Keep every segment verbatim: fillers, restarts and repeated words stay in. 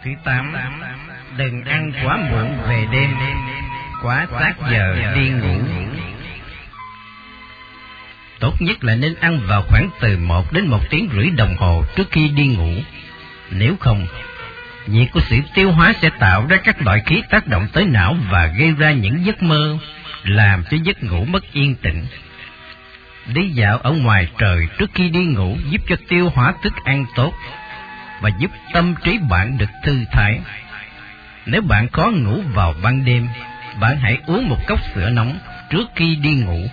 Thứ tám, đừng ăn quá muộn về đêm, quá sát giờ đi ngủ. Tốt nhất là nên ăn vào khoảng từ một đến một tiếng rưỡi đồng hồ trước khi đi ngủ. Nếu không, nhiệt của sự tiêu hóa sẽ tạo ra các loại khí tác động tới não và gây ra những giấc mơ, làm cho giấc ngủ mất yên tĩnh. Đi dạo ở ngoài trời trước khi đi ngủ giúp cho tiêu hóa thức ăn tốt và giúp tâm trí bạn được thư thái. Nếu bạn khó ngủ vào ban đêm, bạn hãy uống một cốc sữa nóng trước khi đi ngủ.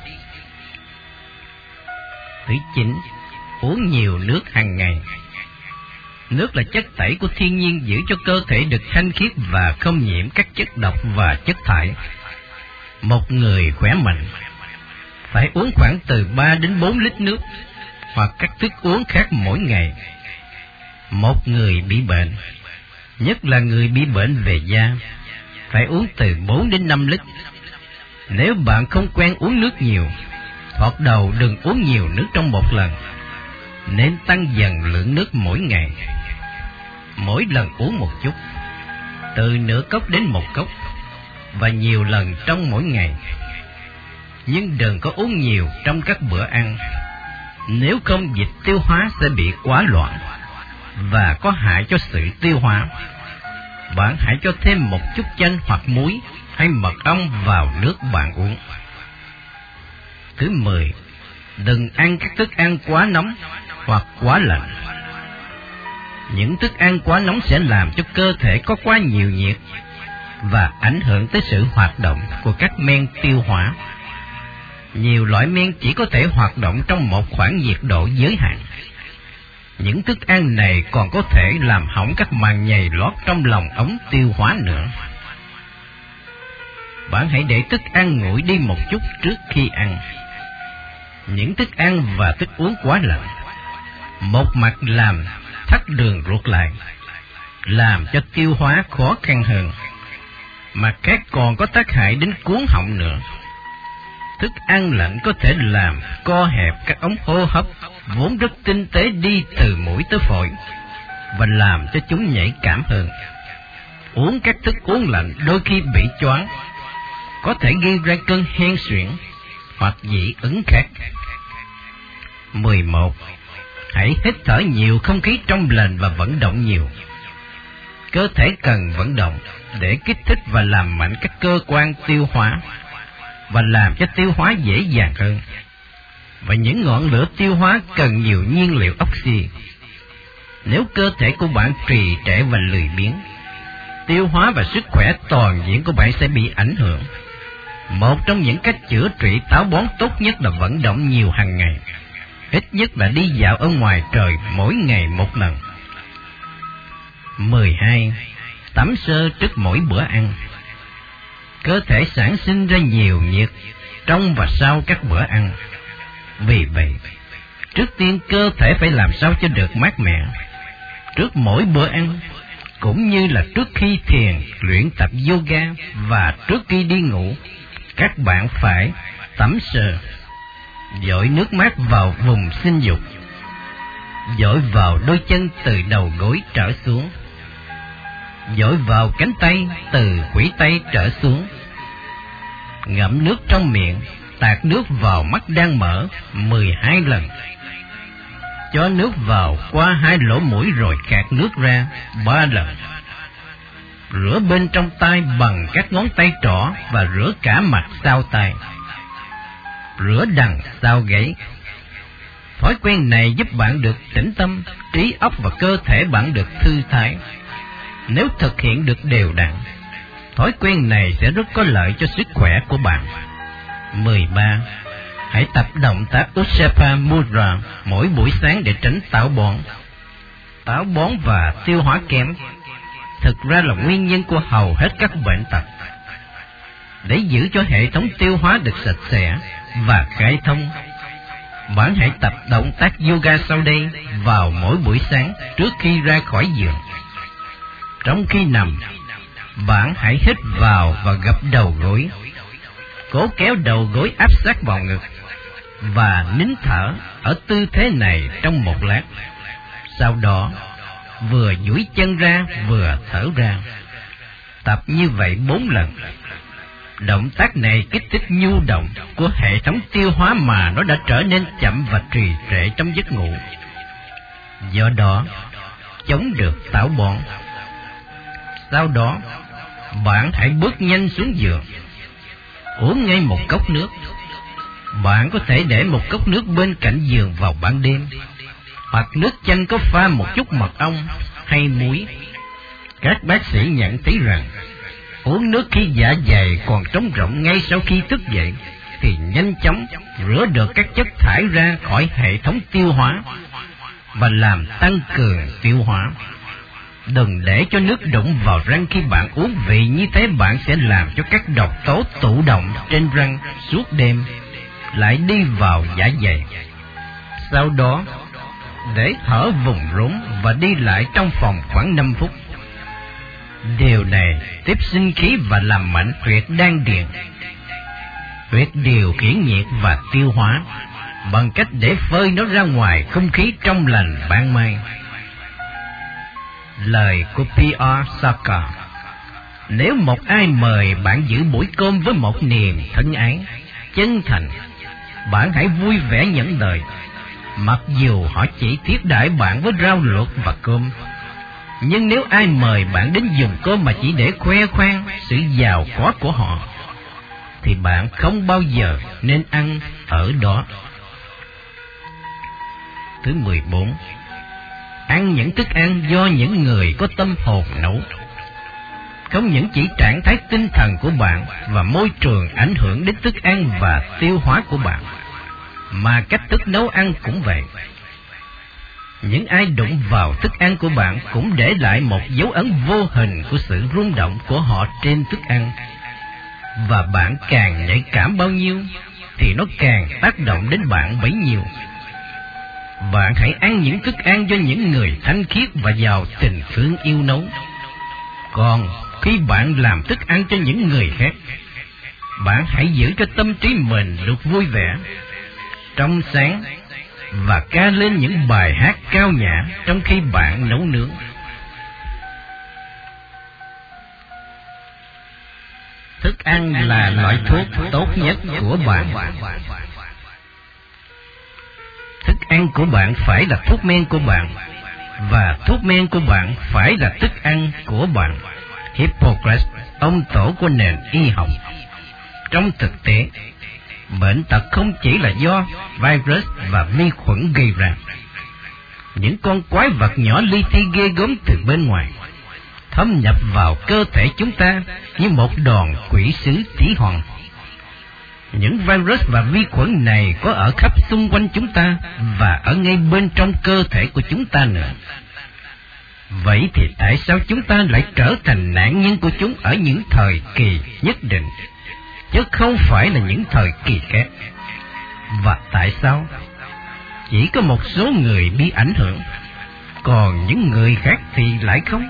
Thứ chín, uống nhiều nước hàng ngày. Nước là chất tẩy của thiên nhiên giữ cho cơ thể được thanh khiết và không nhiễm các chất độc và chất thải. Một người khỏe mạnh phải uống khoảng từ ba đến bốn lít nước hoặc các thức uống khác mỗi ngày. Một người bị bệnh, nhất là người bị bệnh về da, phải uống từ bốn đến năm lít. Nếu bạn không quen uống nước nhiều, thoạt đầu đừng uống nhiều nước trong một lần, nên tăng dần lượng nước mỗi ngày. Mỗi lần uống một chút, từ nửa cốc đến một cốc, và nhiều lần trong mỗi ngày. Nhưng đừng có uống nhiều trong các bữa ăn, nếu không dịch tiêu hóa sẽ bị quá loạn và có hại cho sự tiêu hóa. Bạn hãy cho thêm một chút chanh hoặc muối hay mật ong vào nước bạn uống. Thứ mười, đừng ăn các thức ăn quá nóng hoặc quá lạnh. Những thức ăn quá nóng sẽ làm cho cơ thể có quá nhiều nhiệt và ảnh hưởng tới sự hoạt động của các men tiêu hóa. Nhiều loại men chỉ có thể hoạt động trong một khoảng nhiệt độ giới hạn. Những thức ăn này còn có thể làm hỏng các màng nhầy lót trong lòng ống tiêu hóa nữa. Bạn hãy để thức ăn nguội đi một chút trước khi ăn. Những thức ăn và thức uống quá lạnh, một mặt làm thắt đường ruột lại, làm cho tiêu hóa khó khăn hơn, mặt khác còn có tác hại đến cuống họng nữa. Thức ăn lạnh có thể làm co hẹp các ống hô hấp vốn rất tinh tế đi từ mũi tới phổi và làm cho chúng nhạy cảm hơn. Uống các thức uống lạnh đôi khi bị choáng, có thể gây ra cơn hen suyễn hoặc dị ứng khác. mười một. Hãy hít thở nhiều không khí trong lành và vận động nhiều. Cơ thể cần vận động để kích thích và làm mạnh các cơ quan tiêu hóa và làm cho tiêu hóa dễ dàng hơn. Và những ngọn lửa tiêu hóa cần nhiều nhiên liệu oxy. Nếu cơ thể của bạn trì trệ và lười biếng, tiêu hóa và sức khỏe toàn diện của bạn sẽ bị ảnh hưởng. Một trong những cách chữa trị táo bón tốt nhất là vận động nhiều hàng ngày, ít nhất là đi dạo ở ngoài trời mỗi ngày một lần. mười hai. Tắm sơ trước mỗi bữa ăn. Cơ thể sản sinh ra nhiều nhiệt trong và sau các bữa ăn. Vì vậy, trước tiên cơ thể phải làm sao cho được mát mẻ. Trước mỗi bữa ăn, cũng như là trước khi thiền, luyện tập yoga và trước khi đi ngủ, các bạn phải tắm sơ. Dội nước mát vào vùng sinh dục, dội vào đôi chân từ đầu gối trở xuống, dội vào cánh tay từ khuỷu tay trở xuống. Ngậm nước trong miệng, tạt nước vào mắt đang mở mười hai lần. Cho nước vào qua hai lỗ mũi rồi khạc nước ra ba lần. Rửa bên trong tai bằng các ngón tay trỏ và rửa cả mặt sau tai. Rửa đằng sau gáy. Thói quen này giúp bạn được tĩnh tâm, trí óc và cơ thể bạn được thư thái. Nếu thực hiện được đều đặn, thói quen này sẽ rất có lợi cho sức khỏe của bạn. mười ba. Hãy tập động tác Uttara Mudra mỗi buổi sáng để tránh táo bón. Táo bón và tiêu hóa kém thực ra là nguyên nhân của hầu hết các bệnh tật. Để giữ cho hệ thống tiêu hóa được sạch sẽ và khai thông, bạn hãy tập động tác yoga sau đây vào mỗi buổi sáng trước khi ra khỏi giường. Trong khi nằm, bạn hãy hít vào và gập đầu gối, cố kéo đầu gối áp sát vào ngực và nín thở ở tư thế này trong một lát. Sau đó, vừa duỗi chân ra vừa thở ra. Tập như vậy bốn lần. Động tác này kích thích nhu động của hệ thống tiêu hóa mà nó đã trở nên chậm và trì trệ trong giấc ngủ. Do đó, chống được táo bón. Sau đó, bạn hãy bước nhanh xuống giường, uống ngay một cốc nước. Bạn có thể để một cốc nước bên cạnh giường vào ban đêm, hoặc nước chanh có pha một chút mật ong hay muối. Các bác sĩ nhận thấy rằng uống nước khi dạ dày còn trống rỗng ngay sau khi thức dậy thì nhanh chóng rửa được các chất thải ra khỏi hệ thống tiêu hóa và làm tăng cường tiêu hóa. Đừng để cho nước đụng vào răng khi bạn uống, vì như thế bạn sẽ làm cho các độc tố tụ động trên răng suốt đêm lại đi vào dạ dày. Sau đó, để thở vùng rốn và đi lại trong phòng khoảng năm phút. Điều này tiếp sinh khí và làm mạnh huyệt đan điền, huyệt điều khiển nhiệt và tiêu hóa, bằng cách để phơi nó ra ngoài không khí trong lành ban mai. Lời của pê rờ Sarkar: nếu một ai mời bạn giữ buổi cơm với một niềm thân ái, chân thành, bạn hãy vui vẻ nhận lời, mặc dù họ chỉ thiết đãi bạn với rau luộc và cơm. Nhưng nếu ai mời bạn đến dùng cơm mà chỉ để khoe khoang sự giàu có của họ, thì bạn không bao giờ nên ăn ở đó. Thứ mười bốn. Ăn những thức ăn do những người có tâm hồn nấu. Không những chỉ trạng thái tinh thần của bạn và môi trường ảnh hưởng đến thức ăn và tiêu hóa của bạn, mà cách thức nấu ăn cũng vậy. Những ai đụng vào thức ăn của bạn cũng để lại một dấu ấn vô hình của sự rung động của họ trên thức ăn. Và bạn càng nhạy cảm bao nhiêu, thì nó càng tác động đến bạn bấy nhiêu. Bạn hãy ăn những thức ăn do những người thanh khiết và giàu tình thương yêu nấu. Còn khi bạn làm thức ăn cho những người khác, bạn hãy giữ cho tâm trí mình được vui vẻ, trong sáng, và ca lên những bài hát cao nhã trong khi bạn nấu nướng. Thức ăn là loại thuốc tốt nhất của bạn. Thức ăn của bạn phải là thuốc men của bạn, và thuốc men của bạn phải là thức ăn của bạn. Hippocrates, ông tổ của nền y học. Trong thực tế, bệnh tật không chỉ là do virus và vi khuẩn gây ra. Những con quái vật nhỏ li ti ghê gớm từ bên ngoài thâm nhập vào cơ thể chúng ta như một đòn quỷ sứ tí hon. Những virus và vi khuẩn này có ở khắp xung quanh chúng ta và ở ngay bên trong cơ thể của chúng ta nữa. Vậy thì tại sao chúng ta lại trở thành nạn nhân của chúng ở những thời kỳ nhất định, chứ không phải là những thời kỳ khác? Và tại sao chỉ có một số người bị ảnh hưởng, còn những người khác thì lại không?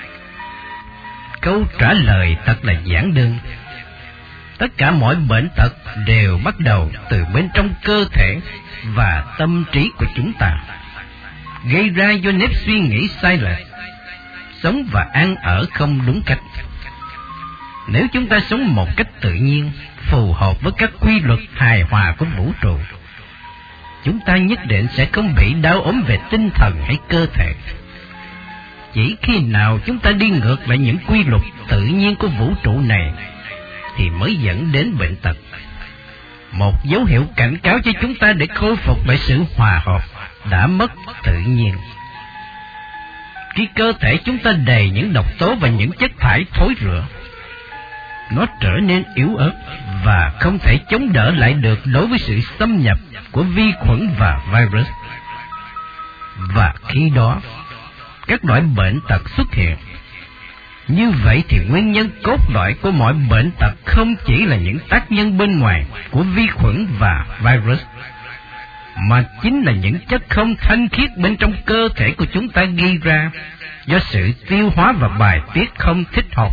Câu trả lời thật là giản đơn. Tất cả mọi bệnh tật đều bắt đầu từ bên trong cơ thể và tâm trí của chúng ta, gây ra do nếp suy nghĩ sai lệch, sống và ăn ở không đúng cách. Nếu chúng ta sống một cách tự nhiên, phù hợp với các quy luật hài hòa của vũ trụ, chúng ta nhất định sẽ không bị đau ốm về tinh thần hay cơ thể. Chỉ khi nào chúng ta đi ngược lại những quy luật tự nhiên của vũ trụ này thì mới dẫn đến bệnh tật. Một dấu hiệu cảnh cáo cho chúng ta để khôi phục lại sự hòa hợp đã mất tự nhiên. Khi cơ thể chúng ta đầy những độc tố và những chất thải thối rữa, nó trở nên yếu ớt và không thể chống đỡ lại được đối với sự xâm nhập của vi khuẩn và virus. Và khi đó, các loại bệnh tật xuất hiện. Như vậy thì nguyên nhân cốt lõi của mọi bệnh tật không chỉ là những tác nhân bên ngoài của vi khuẩn và virus, mà chính là những chất không thanh khiết bên trong cơ thể của chúng ta gây ra do sự tiêu hóa và bài tiết không thích hợp.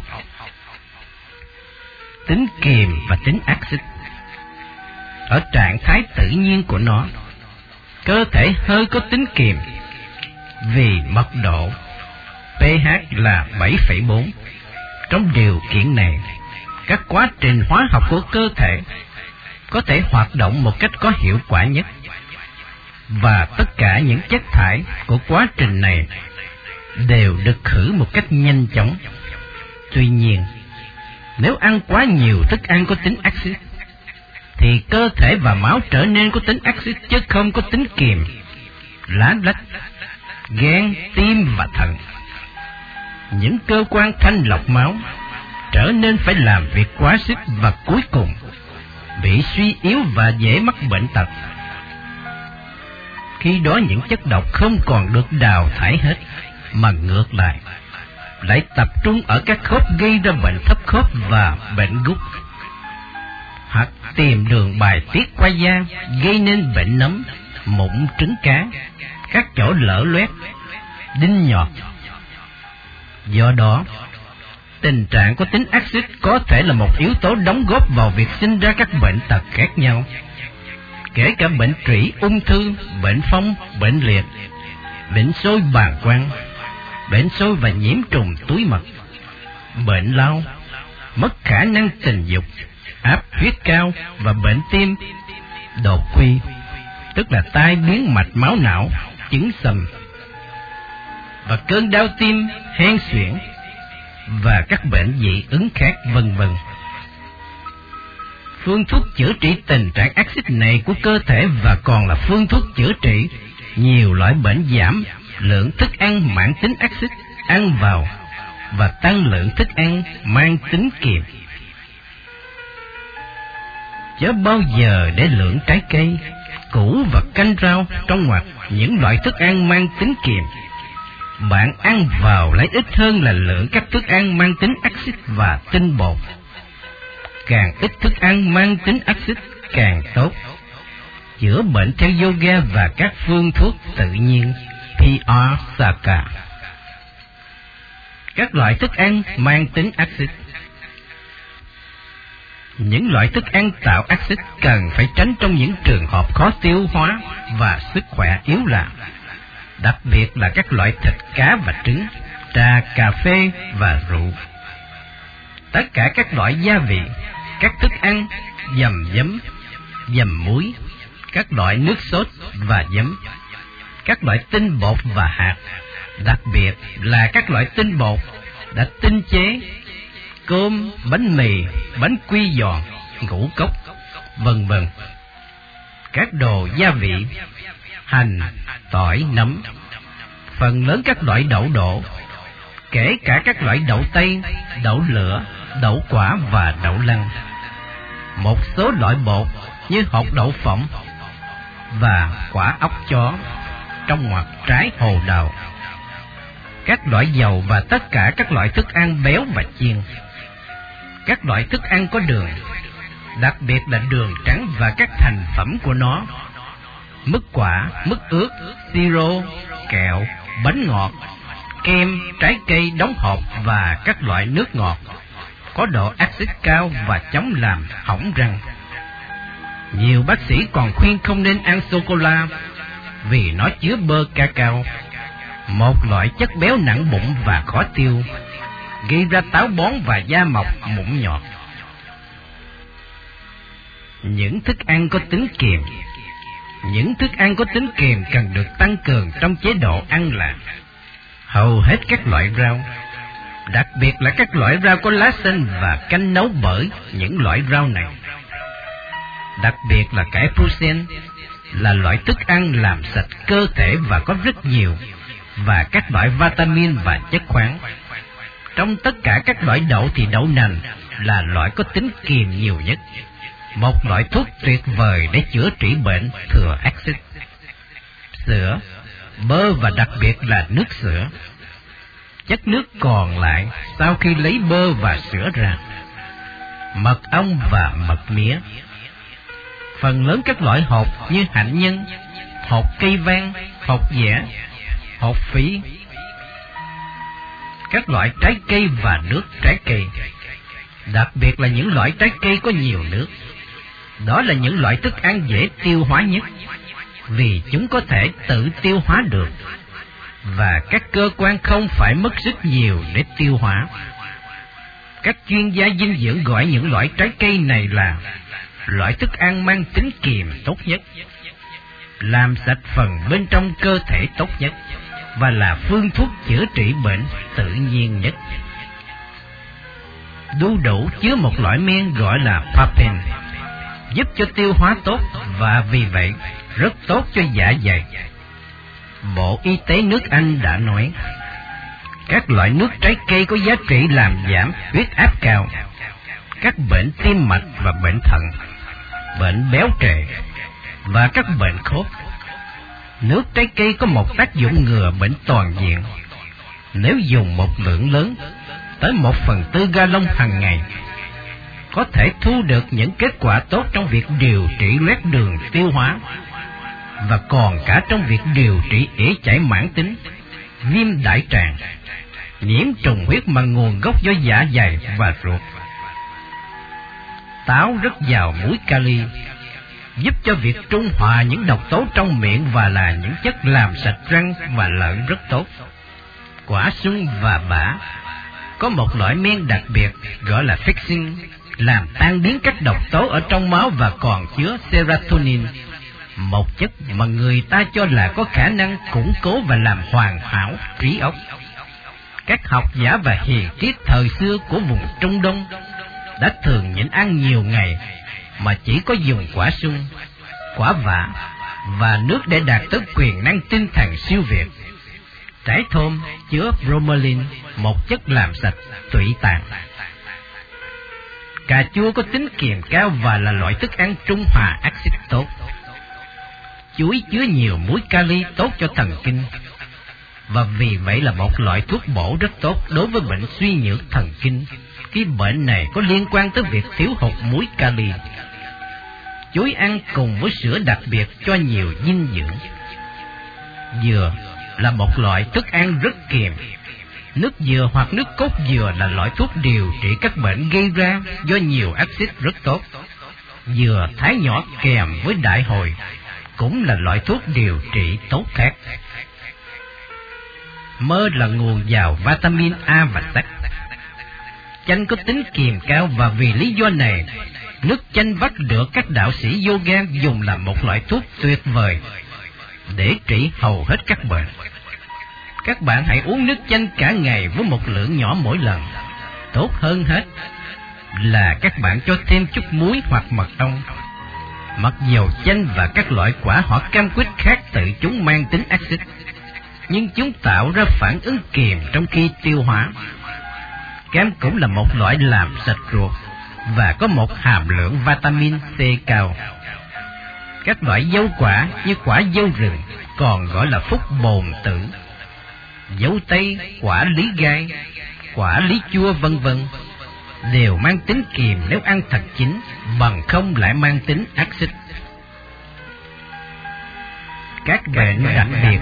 Tính kiềm và tính axit. Ở trạng thái tự nhiên của nó, cơ thể hơi có tính kiềm vì mật độ pH là bảy phẩy bốn. Trong điều kiện này, các quá trình hóa học của cơ thể có thể hoạt động một cách có hiệu quả nhất, và tất cả những chất thải của quá trình này đều được khử một cách nhanh chóng. Tuy nhiên, nếu ăn quá nhiều thức ăn có tính axit, thì cơ thể và máu trở nên có tính axit chứ không có tính kiềm. Lá lách, gan, tim và thận, những cơ quan thanh lọc máu, trở nên phải làm việc quá sức và cuối cùng bị suy yếu và dễ mắc bệnh tật. Khi đó những chất độc không còn được đào thải hết, mà ngược lại lại tập trung ở các khớp gây ra bệnh thấp khớp và bệnh gút, hoặc tìm đường bài tiết qua da gây nên bệnh nấm, mụn trứng cá, các chỗ lở loét, đinh nhọt. Do đó, tình trạng có tính axit có thể là một yếu tố đóng góp vào việc sinh ra các bệnh tật khác nhau, kể cả bệnh trĩ, ung thư, bệnh phong, bệnh liệt, bệnh xôi bàng quang, bệnh xôi và nhiễm trùng túi mật, bệnh lao, mất khả năng tình dục, áp huyết cao và bệnh tim, đột quỵ, tức là tai biến mạch máu não, chứng sầm, và cơn đau tim, hen suyễn và các bệnh dị ứng khác, vân vân. Phương thuốc chữa trị tình trạng axit này của cơ thể và còn là phương thuốc chữa trị nhiều loại bệnh giảm lượng thức ăn mãn tính axit ăn vào và tăng lượng thức ăn mang tính kiềm. Chớ bao giờ để lượng trái cây, củ và canh rau trong ngoặc những loại thức ăn mang tính kiềm. Bạn ăn vào lấy ít hơn là lượng các thức ăn mang tính axit và tinh bột. Càng ít thức ăn mang tính axit càng tốt. Chữa bệnh theo yoga và các phương thuốc tự nhiên pê rờ Saka. Các loại thức ăn mang tính axit. Những loại thức ăn tạo axit cần phải tránh trong những trường hợp khó tiêu hóa và sức khỏe yếu là, đặc biệt là các loại thịt, cá và trứng, trà, cà phê và rượu. Tất cả các loại gia vị, các thức ăn, dầm giấm, dầm muối, các loại nước sốt và giấm, các loại tinh bột và hạt, đặc biệt là các loại tinh bột đã tinh chế, cơm, bánh mì, bánh quy giòn, ngũ cốc, vân vân. Các đồ gia vị, hành, tỏi, nấm, phần lớn các loại đậu đỗ, kể cả các loại đậu tây, đậu lửa, đậu quả và đậu lăng. Một số loại bột như hột đậu phộng và quả óc chó, trong ngoặc trái hồ đào. Các loại dầu và tất cả các loại thức ăn béo và chiên. Các loại thức ăn có đường, đặc biệt là đường trắng và các thành phẩm của nó, mứt quả, mứt ướt, siro, kẹo, bánh ngọt, kem, trái cây đóng hộp và các loại nước ngọt có độ axit cao và chống làm hỏng răng. Nhiều bác sĩ còn khuyên không nên ăn sô-cô-la vì nó chứa bơ cacao, một loại chất béo nặng bụng và khó tiêu, gây ra táo bón và da mọc mụn nhọt. Những thức ăn có tính kiềm. Những thức ăn có tính kiềm cần được tăng cường trong chế độ ăn là hầu hết các loại rau, đặc biệt là các loại rau có lá xanh và canh nấu bởi những loại rau này. Đặc biệt là cải Bruxelles là loại thức ăn làm sạch cơ thể và có rất nhiều và các loại vitamin và chất khoáng. Trong tất cả các loại đậu thì đậu nành là loại có tính kiềm nhiều nhất, một loại thuốc tuyệt vời để chữa trị bệnh thừa axit. Sữa, bơ và đặc biệt là nước sữa. Chất nước còn lại sau khi lấy bơ và sữa ra. Mật ong và mật mía. Phần lớn các loại hột như hạnh nhân, hột cây vang, hột dẻ, hột phỉ. Các loại trái cây và nước trái cây, đặc biệt là những loại trái cây có nhiều nước. Đó là những loại thức ăn dễ tiêu hóa nhất, vì chúng có thể tự tiêu hóa được. và các cơ quan không phải mất sức nhiều để tiêu hóa. Các chuyên gia dinh dưỡng gọi những loại trái cây này là loại thức ăn mang tính kiềm tốt nhất, làm sạch phần bên trong cơ thể tốt nhất, và là phương thuốc chữa trị bệnh tự nhiên nhất. Đu đủ chứa một loại men gọi là papain, giúp cho tiêu hóa tốt và vì vậy rất tốt cho dạ dày. Bộ Y tế nước Anh đã nói, các loại nước trái cây có giá trị làm giảm huyết áp cao, các bệnh tim mạch và bệnh thận, bệnh béo trề và các bệnh khớp. Nước trái cây có một tác dụng ngừa bệnh toàn diện. Nếu dùng một lượng lớn, tới một phần tư gallon hàng ngày, có thể thu được những kết quả tốt trong việc điều trị loét đường tiêu hóa, và còn cả trong việc điều trị ế chảy mãn tính, viêm đại tràng, nhiễm trùng huyết mà nguồn gốc do dạ dày và ruột. Táo rất giàu muối kali, giúp cho việc trung hòa những độc tố trong miệng và là những chất làm sạch răng và lợi rất tốt. Quả sung và bã có một loại men đặc biệt gọi là fixin, làm tan biến các độc tố ở trong máu và còn chứa serotonin, một chất mà người ta cho là có khả năng củng cố và làm hoàn hảo trí óc. Các học giả và hiền triết thời xưa của vùng Trung Đông đã thường nhịn ăn nhiều ngày mà chỉ có dùng quả sung, quả vả và nước để đạt tới quyền năng tinh thần siêu việt. Trái thơm chứa bromelain, một chất làm sạch tụy tạng. Cà chua có tính kiềm cao và là loại thức ăn trung hòa axit tốt. Chuối chứa nhiều muối kali tốt cho thần kinh, và vì vậy là một loại thuốc bổ rất tốt đối với bệnh suy nhược thần kinh, khi bệnh này có liên quan tới việc thiếu hụt muối kali. Chuối ăn cùng với sữa đặc biệt cho nhiều dinh dưỡng. Dừa là một loại thức ăn rất kiềm. Nước dừa hoặc nước cốt dừa là loại thuốc điều trị các bệnh gây ra do nhiều axit rất tốt. Dừa thái nhỏ kèm với đại hồi cũng là loại thuốc điều trị tốt khác. Mơ là nguồn giàu vitamin A và sắt. Chanh có tính kiềm cao và vì lý do này, nước chanh vắt được các đạo sĩ yoga dùng làm một loại thuốc tuyệt vời để trị hầu hết các bệnh. Các bạn hãy uống nước chanh cả ngày với một lượng nhỏ mỗi lần. Tốt hơn hết là các bạn cho thêm chút muối hoặc mật ong. Mặc dầu chanh và các loại quả họ cam quýt khác tự chúng mang tính axit, nhưng chúng tạo ra phản ứng kiềm trong khi tiêu hóa. Cam cũng là một loại làm sạch ruột và có một hàm lượng vitamin C cao. Các loại dâu quả như quả dâu rừng, còn gọi là phúc bồn tử, dâu tây, quả lý gai, quả lý chua vân vân, đều mang tính kiềm nếu ăn thật chín, bằng không lại mang tính axit. Các bệnh đặc biệt.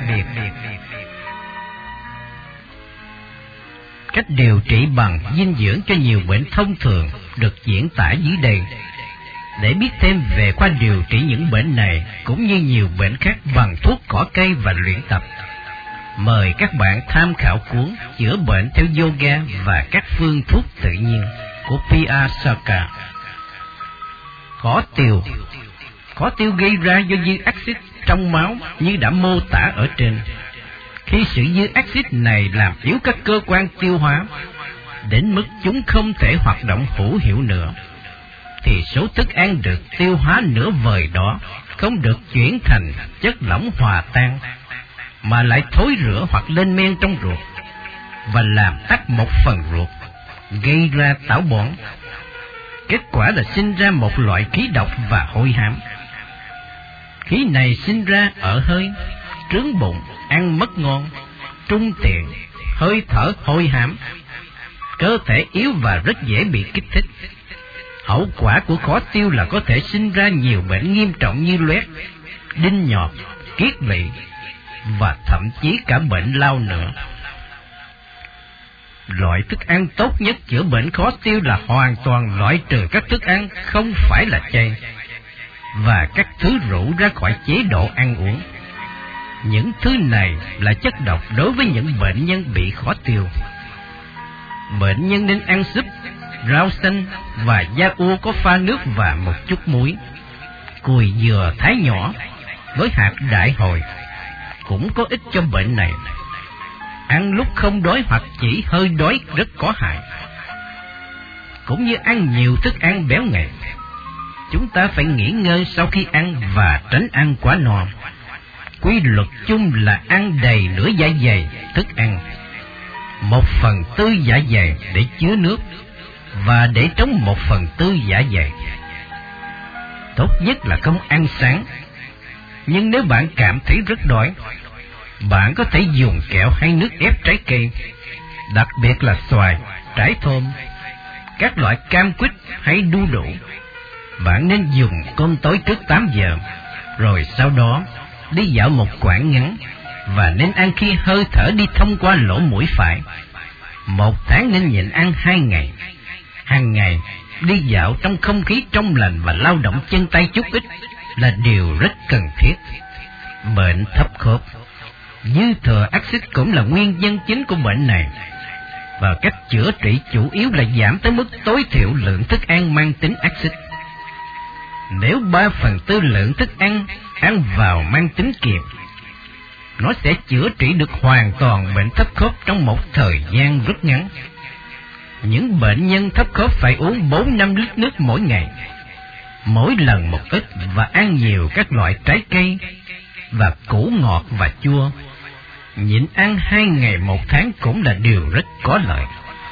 Cách điều trị bằng dinh dưỡng cho nhiều bệnh thông thường được diễn tả dưới đây. Để biết thêm về khoa điều trị những bệnh này cũng như nhiều bệnh khác bằng thuốc cỏ cây và luyện tập, mời các bạn tham khảo cuốn Chữa bệnh theo yoga và các phương thuốc tự nhiên của Pia Sarkar. Khó tiêu. Khó tiêu gây ra do dư axit trong máu như đã mô tả ở trên. Khi sự dư axit này làm yếu các cơ quan tiêu hóa đến mức chúng không thể hoạt động hữu hiệu nữa, thì số thức ăn được tiêu hóa nửa vời đó không được chuyển thành chất lỏng hòa tan, mà lại thối rữa hoặc lên men trong ruột và làm tắc một phần ruột, gây ra táo bón. Kết quả là sinh ra một loại khí độc và hôi hám. Khí này sinh ra ở hơi, trướng bụng, ăn mất ngon, trung tiện, hơi thở hôi hám. Cơ thể yếu và rất dễ bị kích thích. Hậu quả của khó tiêu là có thể sinh ra nhiều bệnh nghiêm trọng như loét, đinh nhọt, kiết lỵ và thậm chí cả bệnh lao nữa. Loại thức ăn tốt nhất chữa bệnh khó tiêu là hoàn toàn loại trừ các thức ăn không phải là chay và các thứ rượu ra khỏi chế độ ăn uống. Những thứ này là chất độc đối với những bệnh nhân bị khó tiêu. Bệnh nhân nên ăn súp, rau xanh và da ua có pha nước và một chút muối. Cùi dừa thái nhỏ với hạt đại hồi cũng có ích cho bệnh này. Ăn lúc không đói hoặc chỉ hơi đói rất có hại. Cũng như ăn nhiều thức ăn béo ngậy, chúng ta phải nghỉ ngơi sau khi ăn và tránh ăn quá no. Quy luật chung là ăn đầy nửa dạ dày thức ăn, một phần tư dạ dày để chứa nước và để trống một phần tư dạ dày. Tốt nhất là không ăn sáng, nhưng nếu bạn cảm thấy rất đói, bạn có thể dùng kẹo hay nước ép trái cây, đặc biệt là xoài, trái thơm, các loại cam quýt hay đu đủ. Bạn nên dùng cơm tối trước tám giờ, rồi sau đó đi dạo một quãng ngắn, và nên ăn khi hơi thở đi thông qua lỗ mũi phải. Một tháng nên nhịn ăn hai ngày. Hàng ngày đi dạo trong không khí trong lành và lao động chân tay chút ít là điều rất cần thiết. Bệnh thấp khớp, dư thừa axit cũng là nguyên nhân chính của bệnh này, và cách chữa trị chủ yếu là giảm tới mức tối thiểu lượng thức ăn mang tính axit. Nếu ba phần tư lượng thức ăn ăn vào mang tính kiềm, nó sẽ chữa trị được hoàn toàn bệnh thấp khớp trong một thời gian rất ngắn. Những bệnh nhân thấp khớp phải uống bốn đến năm lít nước mỗi ngày, mỗi lần một ít, và ăn nhiều các loại trái cây và củ ngọt và chua. Nhịn ăn hai ngày một tháng cũng là điều rất có lợi.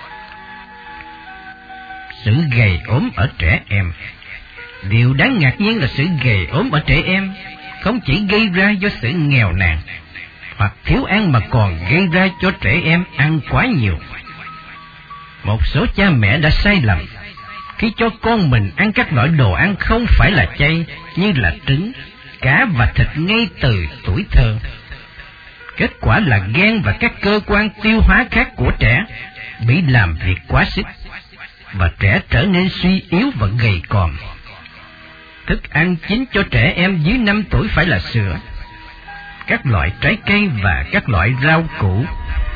Sự gầy ốm ở trẻ em. Điều đáng ngạc nhiên là sự gầy ốm ở trẻ em không chỉ gây ra do sự nghèo nàn hoặc thiếu ăn, mà còn gây ra cho trẻ em ăn quá nhiều. Một số cha mẹ đã sai lầm khi cho con mình ăn các loại đồ ăn không phải là chay, như là trứng, cá và thịt ngay từ tuổi thơ. Kết quả là gan và các cơ quan tiêu hóa khác của trẻ bị làm việc quá sức, và trẻ trở nên suy yếu và gầy còm. Thức ăn chính cho trẻ em dưới năm tuổi phải là sữa, các loại trái cây và các loại rau củ.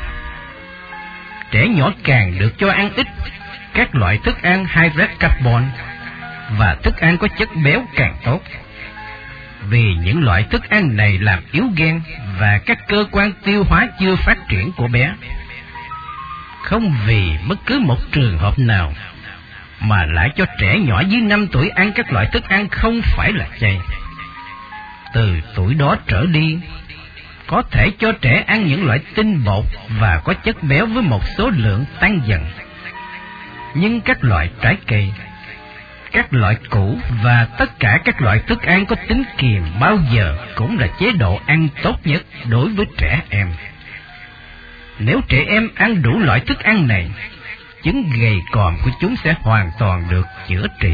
Trẻ nhỏ càng được cho ăn ít các loại thức ăn hydrat carbon và thức ăn có chất béo càng tốt, vì những loại thức ăn này làm yếu gan và các cơ quan tiêu hóa chưa phát triển của bé. Không vì bất cứ một trường hợp nào mà lại cho trẻ nhỏ dưới năm tuổi ăn các loại thức ăn không phải là chay. Từ tuổi đó trở đi, có thể cho trẻ ăn những loại tinh bột và có chất béo với một số lượng tăng dần. Nhưng các loại trái cây, các loại củ và tất cả các loại thức ăn có tính kiềm bao giờ cũng là chế độ ăn tốt nhất đối với trẻ em. Nếu trẻ em ăn đủ loại thức ăn này, chứng gầy còm của chúng sẽ hoàn toàn được chữa trị.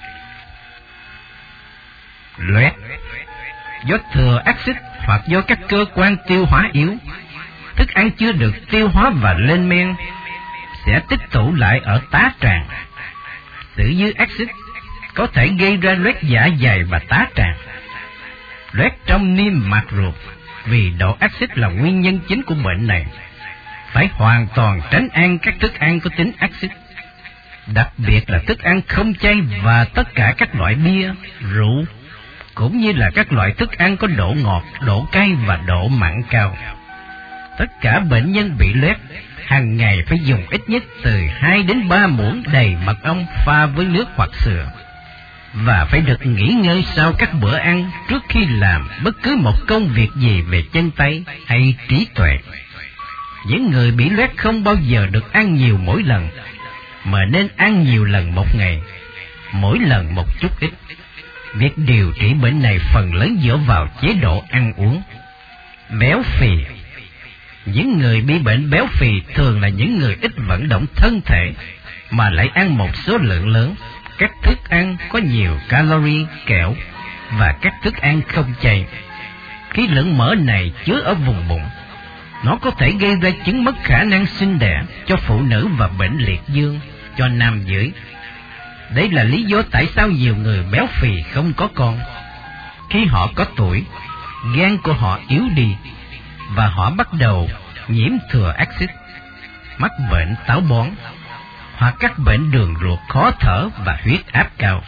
Loét. Do thừa axit hoặc do các cơ quan tiêu hóa yếu, thức ăn chưa được tiêu hóa và lên men sẽ tích tụ lại ở tá tràng. Sự dư axit có thể gây ra loét dạ dày và tá tràng, loét trong niêm mạc ruột, vì độ axit là nguyên nhân chính của bệnh này. Phải hoàn toàn tránh ăn các thức ăn có tính axit, đặc biệt là thức ăn không chay và tất cả các loại bia, rượu, cũng như là các loại thức ăn có độ ngọt, độ cay và độ mặn cao. Tất cả bệnh nhân bị loét hàng ngày phải dùng ít nhất từ hai đến ba muỗng đầy mật ong pha với nước hoặc sữa, và phải được nghỉ ngơi sau các bữa ăn trước khi làm bất cứ một công việc gì về chân tay hay trí tuệ. Những người bị loét không bao giờ được ăn nhiều mỗi lần, mà nên ăn nhiều lần một ngày, mỗi lần một chút ít. Việc điều trị bệnh này phần lớn dựa vào chế độ ăn uống. Béo phì. Những người bị bệnh béo phì thường là những người ít vận động thân thể, mà lại ăn một số lượng lớn các thức ăn có nhiều calorie, kẹo và các thức ăn không chay. Khi lượng mỡ này chứa ở vùng bụng, nó có thể gây ra chứng mất khả năng sinh đẻ cho phụ nữ và bệnh liệt dương cho nam giới. Đây là lý do tại sao nhiều người béo phì không có con. Khi họ có tuổi, gan của họ yếu đi, và họ bắt đầu nhiễm thừa axit, mắc bệnh táo bón, hoặc các bệnh đường ruột, khó thở và huyết áp cao.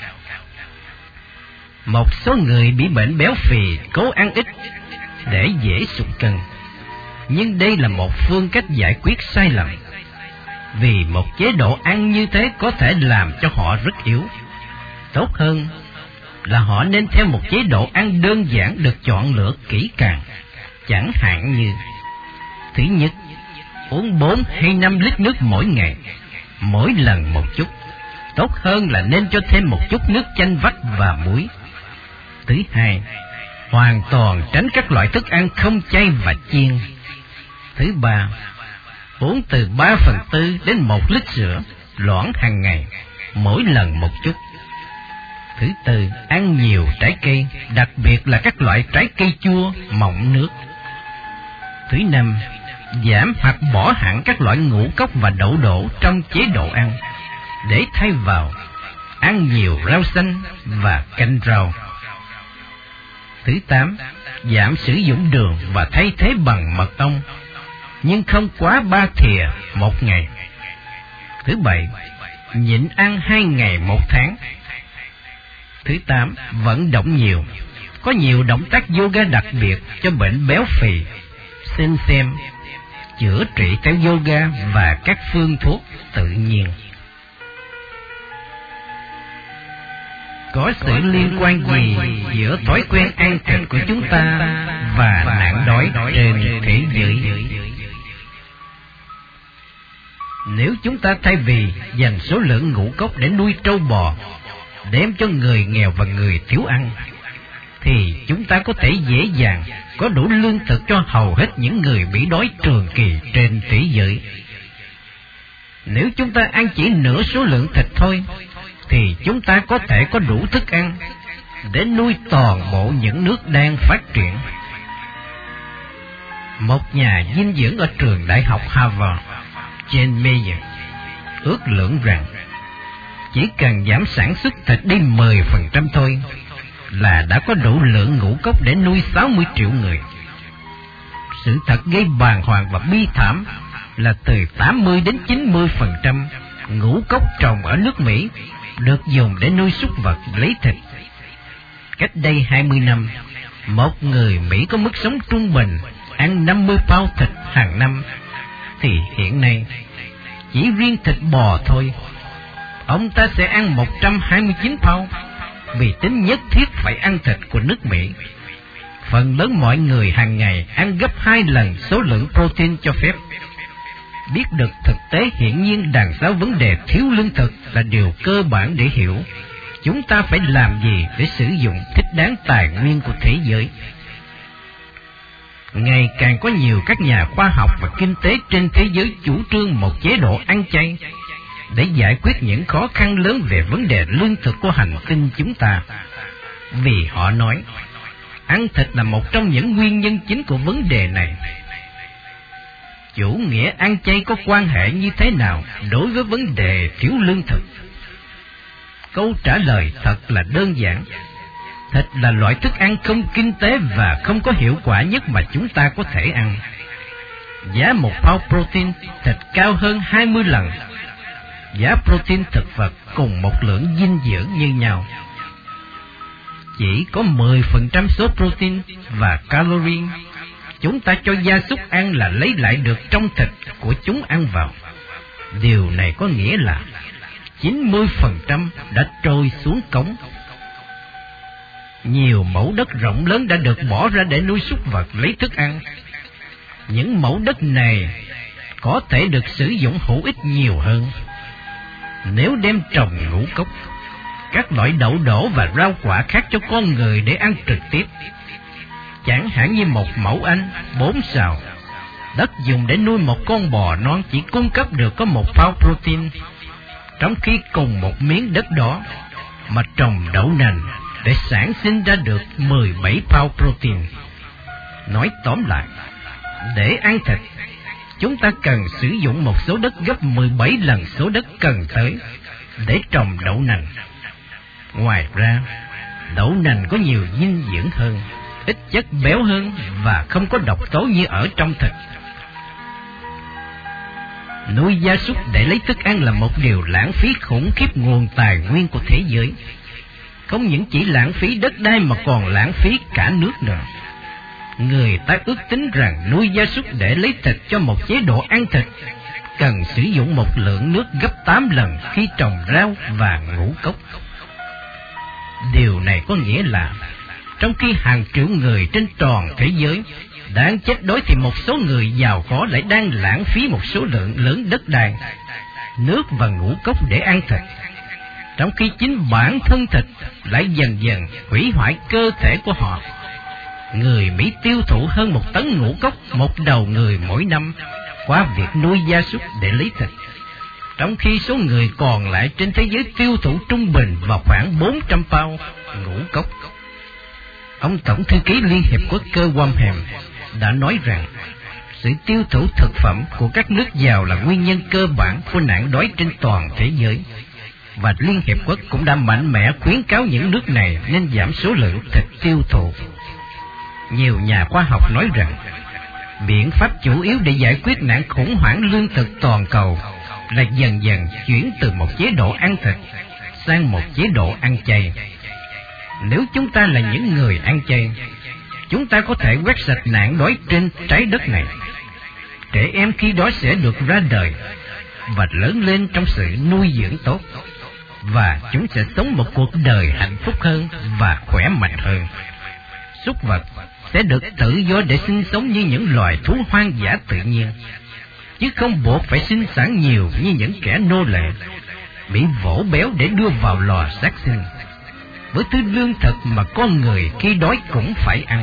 Một số người bị bệnh béo phì cố ăn ít để dễ sụt cân, nhưng đây là một phương cách giải quyết sai lầm, vì một chế độ ăn như thế có thể làm cho họ rất yếu. Tốt hơn là họ nên theo một chế độ ăn đơn giản được chọn lựa kỹ càng, chẳng hạn như: thứ nhất, uống bốn hay năm lít nước mỗi ngày, mỗi lần một chút. Tốt hơn là nên cho thêm một chút nước chanh vắt và muối. Thứ hai, hoàn toàn tránh các loại thức ăn không chay và chiên. Thứ ba, uống từ ba phần tư đến một lít sữa loãng hàng ngày, mỗi lần một chút. Thứ tư, ăn nhiều trái cây, đặc biệt là các loại trái cây chua, mọng nước. Thứ năm, giảm hoặc bỏ hẳn các loại ngũ cốc và đậu đỗ trong chế độ ăn, để thay vào ăn nhiều rau xanh và canh rau. Thứ tám, giảm sử dụng đường và thay thế bằng mật ong, nhưng không quá ba thìa một ngày. Thứ bảy, nhịn ăn hai ngày một tháng. Thứ tám, vận động nhiều. Có nhiều động tác yoga đặc biệt cho bệnh béo phì. Xin xem chữa trị theo yoga và các phương thuốc tự nhiên. Có sự liên quan gì giữa thói quen ăn thịt của chúng ta và nạn đói trên thế giới? Nếu chúng ta thay vì dành số lượng ngũ cốc để nuôi trâu bò, đem cho người nghèo và người thiếu ăn, thì chúng ta có thể dễ dàng có đủ lương thực cho hầu hết những người bị đói trường kỳ trên thế giới. Nếu chúng ta ăn chỉ nửa số lượng thịt thôi, thì chúng ta có thể có đủ thức ăn để nuôi toàn bộ những nước đang phát triển. Một nhà dinh dưỡng ở trường đại học Harvard, Jane Mayer, ước lượng rằng chỉ cần giảm sản xuất thịt đi mười phần trăm thôi là đã có đủ lượng ngũ cốc để nuôi sáu mươi triệu người. Sự thật gây bàng hoàng và bi thảm là từ tám mươi đến chín mươi phần trăm ngũ cốc trồng ở nước Mỹ được dùng để nuôi súc vật lấy thịt. Cách đây hai mươi năm, một người Mỹ có mức sống trung bình ăn năm mươi pound thịt hàng năm, thì hiện nay chỉ riêng thịt bò thôi, ông ta sẽ ăn một trăm hai mươi chín pound, vì tính nhất thiết phải ăn thịt của nước Mỹ. Phần lớn mọi người hàng ngày ăn gấp hai lần số lượng protein cho phép. Biết được thực tế hiển nhiên đằng sau vấn đề thiếu lương thực là điều cơ bản để hiểu chúng ta phải làm gì để sử dụng thích đáng tài nguyên của thế giới. Ngày càng có nhiều các nhà khoa học và kinh tế trên thế giới chủ trương một chế độ ăn chay để giải quyết những khó khăn lớn về vấn đề lương thực của hành tinh chúng ta. Vì họ nói, ăn thịt là một trong những nguyên nhân chính của vấn đề này. Chủ nghĩa ăn chay có quan hệ như thế nào đối với vấn đề thiếu lương thực? Câu trả lời thật là đơn giản. Thịt là loại thức ăn không kinh tế và không có hiệu quả nhất mà chúng ta có thể ăn. Giá một pound protein thịt cao hơn hai mươi lần giá protein thực vật cùng một lượng dinh dưỡng như nhau. Chỉ có mười phần trăm số protein và calorie chúng ta cho gia súc ăn là lấy lại được trong thịt của chúng ăn vào. Điều này có nghĩa là chín mươi phần trăm đã trôi xuống cống. Nhiều mẫu đất rộng lớn đã được bỏ ra để nuôi súc vật lấy thức ăn. Những mẫu đất này có thể được sử dụng hữu ích nhiều hơn nếu đem trồng ngũ cốc, các loại đậu đỗ và rau quả khác cho con người để ăn trực tiếp. Chẳng hạn như một mẫu Anh, bốn sào, đất dùng để nuôi một con bò non chỉ cung cấp được có một pound protein, trong khi cùng một miếng đất đó mà trồng đậu nành để sản sinh ra được mười bảy pound protein. Nói tóm lại, để ăn thịt, chúng ta cần sử dụng một số đất gấp mười bảy lần số đất cần tới để trồng đậu nành. Ngoài ra, đậu nành có nhiều dinh dưỡng hơn, ít chất béo hơn và không có độc tố như ở trong thịt. Nuôi gia súc để lấy thức ăn là một điều lãng phí khủng khiếp nguồn tài nguyên của thế giới. Không những chỉ lãng phí đất đai mà còn lãng phí cả nước nữa. Người ta ước tính rằng nuôi gia súc để lấy thịt cho một chế độ ăn thịt cần sử dụng một lượng nước gấp tám lần khi trồng rau và ngũ cốc. Điều này có nghĩa là trong khi hàng triệu người trên toàn thế giới đang chết đói thì một số người giàu có lại đang lãng phí một số lượng lớn đất đai, nước và ngũ cốc để ăn thịt, trong khi chính bản thân thịt lại dần dần hủy hoại cơ thể của họ. Người Mỹ tiêu thụ hơn một tấn ngũ cốc một đầu người mỗi năm qua việc nuôi gia súc để lấy thịt, trong khi số người còn lại trên thế giới tiêu thụ trung bình vào khoảng bốn trăm pound ngũ cốc. Ông Tổng thư ký Liên Hiệp Quốc Cơ Wamhem đã nói rằng sự tiêu thụ thực phẩm của các nước giàu là nguyên nhân cơ bản của nạn đói trên toàn thế giới, và Liên Hiệp Quốc cũng đã mạnh mẽ khuyến cáo những nước này nên giảm số lượng thịt tiêu thụ. Nhiều nhà khoa học nói rằng biện pháp chủ yếu để giải quyết nạn khủng hoảng lương thực toàn cầu là dần dần chuyển từ một chế độ ăn thịt sang một chế độ ăn chay. Nếu chúng ta là những người ăn chay, chúng ta có thể quét sạch nạn đói trên trái đất này. Trẻ em khi đó sẽ được ra đời và lớn lên trong sự nuôi dưỡng tốt, và chúng sẽ sống một cuộc đời hạnh phúc hơn và khỏe mạnh hơn. Súc vật sẽ được tự do để sinh sống như những loài thú hoang dã tự nhiên, chứ không buộc phải sinh sản nhiều như những kẻ nô lệ, bị vỗ béo để đưa vào lò sát sinh, với thứ lương thực mà con người khi đói cũng phải ăn.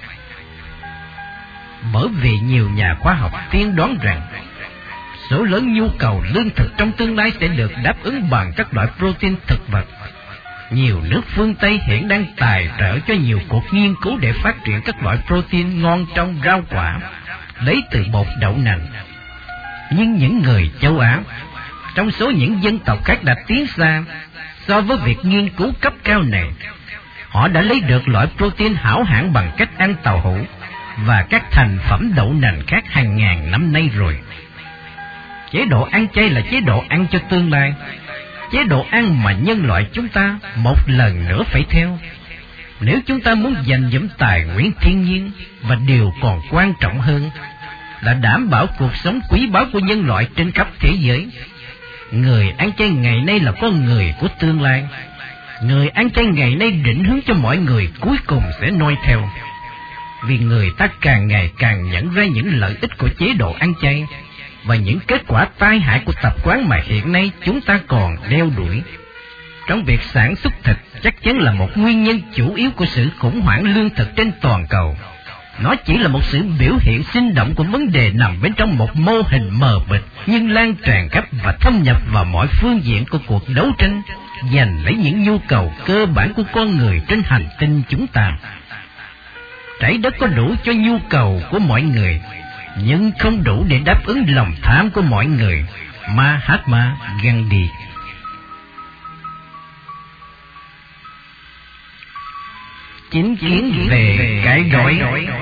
Bởi vì nhiều nhà khoa học tiên đoán rằng số lớn nhu cầu lương thực trong tương lai sẽ được đáp ứng bằng các loại protein thực vật. Nhiều nước phương Tây hiện đang tài trợ cho nhiều cuộc nghiên cứu để phát triển các loại protein ngon trong rau quả lấy từ bột đậu nành. Nhưng những người châu Á, trong số những dân tộc khác đã tiến xa so với việc nghiên cứu cấp cao này, họ đã lấy được loại protein hảo hạng bằng cách ăn tàu hũ và các thành phẩm đậu nành khác hàng ngàn năm nay rồi. Chế độ ăn chay là chế độ ăn cho tương lai, chế độ ăn mà nhân loại chúng ta một lần nữa phải theo. Nếu chúng ta muốn dành dụm tài nguyên thiên nhiên, và điều còn quan trọng hơn là đảm bảo cuộc sống quý báu của nhân loại trên khắp thế giới, người ăn chay ngày nay là con người của tương lai. Người ăn chay ngày nay định hướng cho mọi người cuối cùng sẽ noi theo, vì người ta càng ngày càng nhận ra những lợi ích của chế độ ăn chay và những kết quả tai hại của tập quán mà hiện nay chúng ta còn đeo đuổi. Trong việc sản xuất thịt chắc chắn là một nguyên nhân chủ yếu của sự khủng hoảng lương thực trên toàn cầu. Nó chỉ là một sự biểu hiện sinh động của vấn đề nằm bên trong một mô hình mờ mịt nhưng lan tràn khắp và thâm nhập vào mọi phương diện của cuộc đấu tranh giành lấy những nhu cầu cơ bản của con người trên hành tinh chúng ta. Trái đất có đủ cho nhu cầu của mọi người, nhưng không đủ để đáp ứng lòng tham của mọi người. Mahatma Gandhi. Chính kiến về cái đói.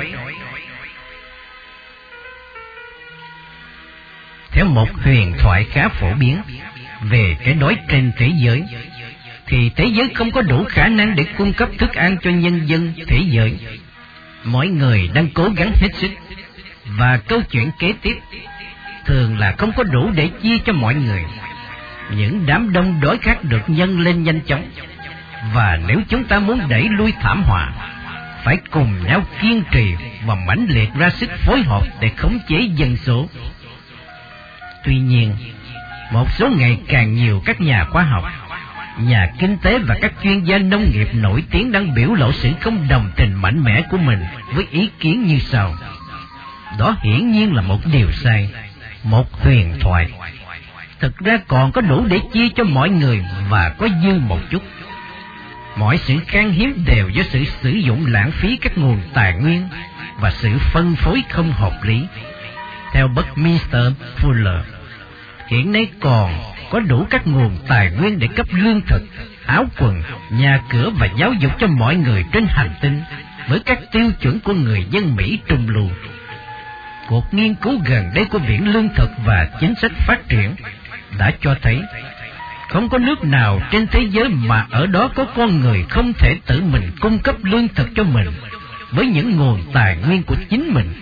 Theo một huyền thoại khá phổ biến về cái đói trên thế giới, thì thế giới không có đủ khả năng để cung cấp thức ăn cho nhân dân thế giới. Mọi người đang cố gắng hết sức, và câu chuyện kế tiếp thường là không có đủ để chia cho mọi người. Những đám đông đói khát được nhân lên nhanh chóng, và nếu chúng ta muốn đẩy lui thảm họa, phải cùng nhau kiên trì và mãnh liệt ra sức phối hợp để khống chế dân số. Tuy nhiên, một số ngày càng nhiều các nhà khoa học, nhà kinh tế và các chuyên gia nông nghiệp nổi tiếng đang biểu lộ sự không đồng tình mạnh mẽ của mình với ý kiến như sau. Đó hiển nhiên là một điều sai, một huyền thoại. Thực ra còn có đủ để chia cho mọi người và có dư một chút. Mọi sự khan hiếm đều do sự sử dụng lãng phí các nguồn tài nguyên và sự phân phối không hợp lý. Theo Buckminster Fuller, hiện nay còn có đủ các nguồn tài nguyên để cấp lương thực, áo quần, nhà cửa và giáo dục cho mọi người trên hành tinh, với các tiêu chuẩn của người dân Mỹ Trung Lưu. Cuộc nghiên cứu gần đây của Viện Lương thực và Chính sách Phát triển đã cho thấy không có nước nào trên thế giới mà ở đó có con người không thể tự mình cung cấp lương thực cho mình với những nguồn tài nguyên của chính mình.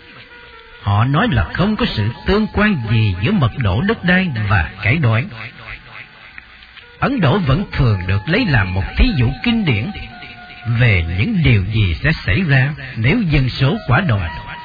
Họ nói là không có sự tương quan gì giữa mật độ đất đai và cái đói. Ấn Độ vẫn thường được lấy làm một thí dụ kinh điển về những điều gì sẽ xảy ra nếu dân số quá đông.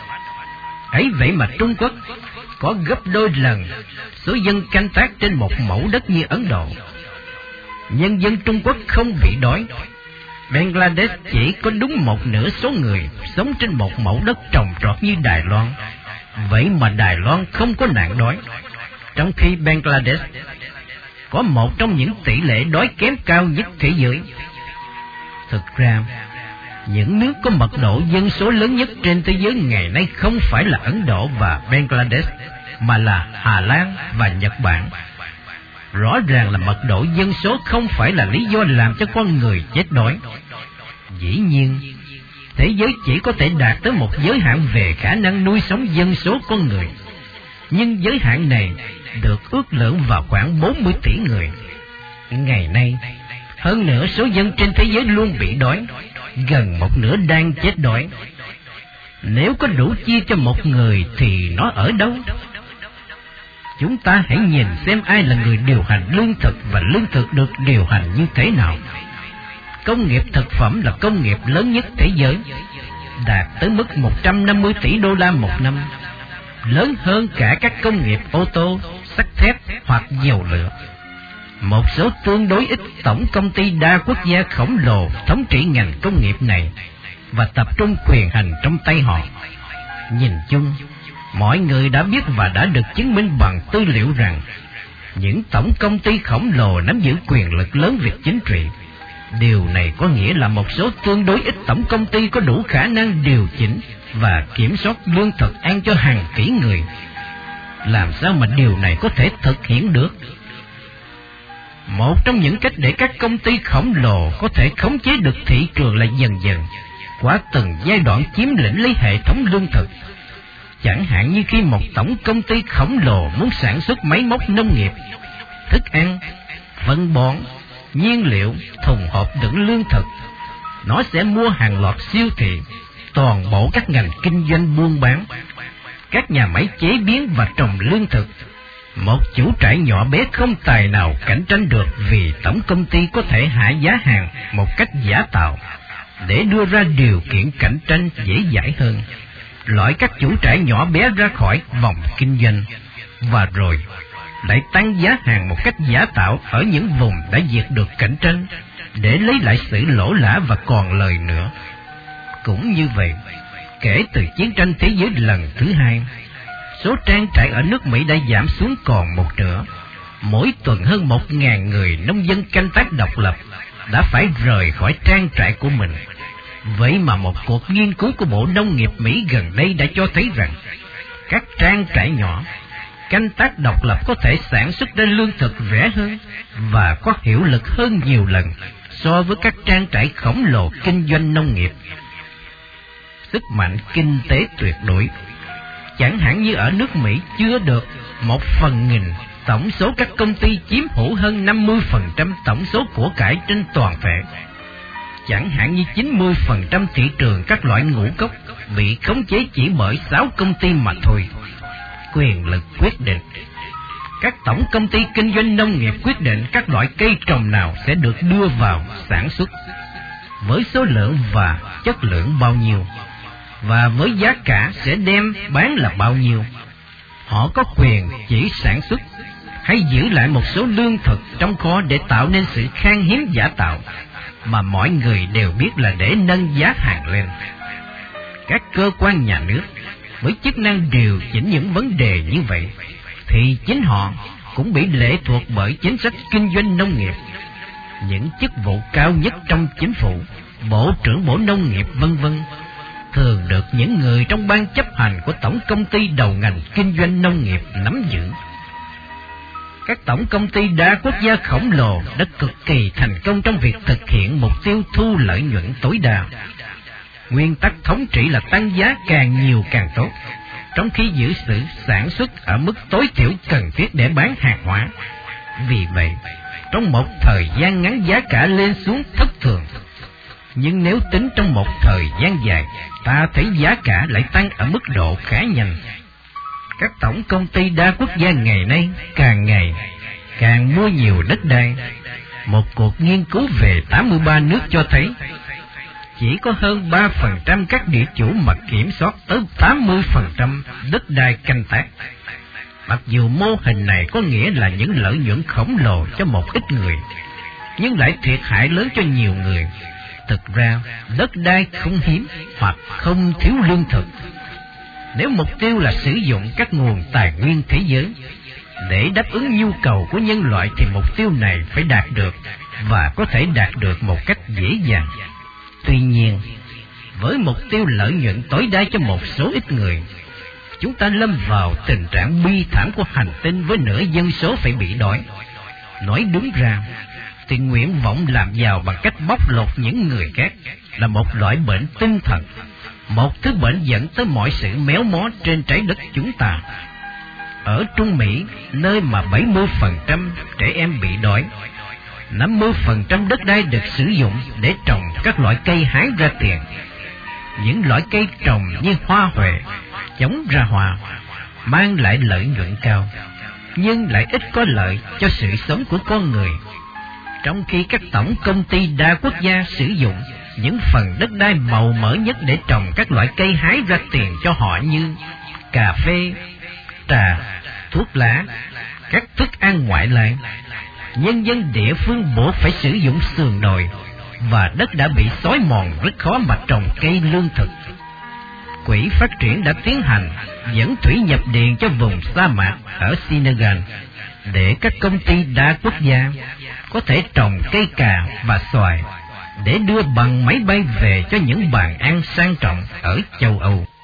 Ấy vậy mà Trung Quốc có gấp đôi lần số dân canh tác trên một mẫu đất như Ấn Độ. Nhân dân Trung Quốc không bị đói. Bangladesh chỉ có đúng một nửa số người sống trên một mẫu đất trồng trọt như Đài Loan. Vậy mà Đài Loan không có nạn đói, trong khi Bangladesh có một trong những tỷ lệ đói kém cao nhất thế giới. Thực ra, những nước có mật độ dân số lớn nhất trên thế giới ngày nay không phải là Ấn Độ và Bangladesh, mà là Hà Lan và Nhật Bản. Rõ ràng là mật độ dân số không phải là lý do làm cho con người chết đói. Dĩ nhiên, thế giới chỉ có thể đạt tới một giới hạn về khả năng nuôi sống dân số con người. Nhưng giới hạn này được ước lượng vào khoảng bốn mươi tỷ người. Ngày nay, hơn nửa số dân trên thế giới luôn bị đói, gần một nửa đang chết đói. Nếu có đủ chia cho một người thì nó ở đâu? Chúng ta hãy nhìn xem ai là người điều hành lương thực và lương thực được điều hành như thế nào. Công nghiệp thực phẩm là công nghiệp lớn nhất thế giới, đạt tới mức một trăm năm mươi tỷ đô la một năm, lớn hơn cả các công nghiệp ô tô, sắt thép hoặc dầu lửa. Một số tương đối ít tổng công ty đa quốc gia khổng lồ thống trị ngành công nghiệp này và tập trung quyền hành trong tay họ. Nhìn chung, mọi người đã biết và đã được chứng minh bằng tư liệu rằng những tổng công ty khổng lồ nắm giữ quyền lực lớn về chính trị. Điều này có nghĩa là một số tương đối ít tổng công ty có đủ khả năng điều chỉnh và kiểm soát lương thực ăn cho hàng tỷ người. Làm sao mà điều này có thể thực hiện được? Một trong những cách để các công ty khổng lồ có thể khống chế được thị trường là dần dần, qua từng giai đoạn chiếm lĩnh lấy hệ thống lương thực. Chẳng hạn như khi một tổng công ty khổng lồ muốn sản xuất máy móc nông nghiệp, thức ăn, phân bón, nhiên liệu, thùng hộp đựng lương thực, nó sẽ mua hàng loạt siêu thị, toàn bộ các ngành kinh doanh buôn bán, các nhà máy chế biến và trồng lương thực. Một chủ trại nhỏ bé không tài nào cạnh tranh được vì tổng công ty có thể hạ giá hàng một cách giả tạo để đưa ra điều kiện cạnh tranh dễ dãi hơn, loại các chủ trại nhỏ bé ra khỏi vòng kinh doanh, và rồi lại tăng giá hàng một cách giả tạo ở những vùng đã diệt được cạnh tranh để lấy lại sự lỗ lã và còn lời nữa. Cũng như vậy, kể từ chiến tranh thế giới lần thứ hai, số trang trại ở nước Mỹ đã giảm xuống còn một nửa. Mỗi tuần hơn một ngàn người nông dân canh tác độc lập đã phải rời khỏi trang trại của mình. Vậy mà một cuộc nghiên cứu của Bộ Nông nghiệp Mỹ gần đây đã cho thấy rằng các trang trại nhỏ canh tác độc lập có thể sản xuất ra lương thực rẻ hơn và có hiệu lực hơn nhiều lần so với các trang trại khổng lồ kinh doanh nông nghiệp. Sức mạnh kinh tế tuyệt đối, chẳng hạn như ở nước Mỹ chưa được một phần nghìn tổng số các công ty chiếm hữu hơn năm mươi phần trăm tổng số của cải trên toàn thể. Chẳng hạn như chín mươi phần trăm thị trường các loại ngũ cốc bị khống chế chỉ bởi sáu công ty mà thôi. Quyền lực quyết định. Các tổng công ty kinh doanh nông nghiệp quyết định các loại cây trồng nào sẽ được đưa vào sản xuất, với số lượng và chất lượng bao nhiêu, và với giá cả sẽ đem bán là bao nhiêu. Họ có quyền chỉ sản xuất hay giữ lại một số lương thực trong kho để tạo nên sự khan hiếm giả tạo mà mọi người đều biết là để nâng giá hàng lên. Các cơ quan nhà nước với chức năng điều chỉnh những vấn đề như vậy thì chính họ cũng bị lệ thuộc bởi chính sách kinh doanh nông nghiệp. Những chức vụ cao nhất trong chính phủ, bộ trưởng Bộ Nông nghiệp vân vân thường được những người trong ban chấp hành của tổng công ty đầu ngành kinh doanh nông nghiệp nắm giữ. Các tổng công ty đa quốc gia khổng lồ đã cực kỳ thành công trong việc thực hiện mục tiêu thu lợi nhuận tối đa. Nguyên tắc thống trị là tăng giá càng nhiều càng tốt, trong khi giữ sự sản xuất ở mức tối thiểu cần thiết để bán hàng hóa. Vì vậy, trong một thời gian ngắn giá cả lên xuống thất thường. Nhưng nếu tính trong một thời gian dài, ta thấy giá cả lại tăng ở mức độ khá nhanh. Các tổng công ty đa quốc gia ngày nay càng ngày càng mua nhiều đất đai. Một cuộc nghiên cứu về tám mươi ba nước cho thấy chỉ có hơn ba phần trăm các địa chủ mà kiểm soát tới tám mươi phần trăm đất đai canh tác. Mặc dù mô hình này có nghĩa là những lợi nhuận khổng lồ cho một ít người, nhưng lại thiệt hại lớn cho nhiều người. Thực ra, đất đai không hiếm hoặc không thiếu lương thực. Nếu mục tiêu là sử dụng các nguồn tài nguyên thế giới để đáp ứng nhu cầu của nhân loại, thì mục tiêu này phải đạt được, và có thể đạt được một cách dễ dàng. Tuy nhiên, với mục tiêu lợi nhuận tối đa cho một số ít người, chúng ta lâm vào tình trạng bi thảm của hành tinh với nửa dân số phải bị đói. Nói đúng ra, thì nguyện vọng làm giàu bằng cách bóc lột những người khác là một loại bệnh tinh thần, một thứ bệnh dẫn tới mọi sự méo mó trên trái đất chúng ta. Ở Trung Mỹ, nơi mà bảy mươi phần trăm trẻ em bị đói, năm mươi phần trăm đất đai được sử dụng để trồng các loại cây hái ra tiền. Những loại cây trồng như hoa huệ, chống ra hoa, mang lại lợi nhuận cao, nhưng lại ít có lợi cho sự sống của con người. Trong khi các tổng công ty đa quốc gia sử dụng những phần đất đai màu mỡ nhất để trồng các loại cây hái ra tiền cho họ như cà phê, trà, thuốc lá, các thức ăn ngoại lai, nhân dân địa phương buộc phải sử dụng sườn đồi, và đất đã bị xói mòn, rất khó mà trồng cây lương thực. Quỹ phát triển đã tiến hành dẫn thủy nhập điện cho vùng sa mạc ở Senegal để các công ty đa quốc gia có thể trồng cây cà và xoài để đưa bằng máy bay về cho những bàn ăn sang trọng ở châu Âu.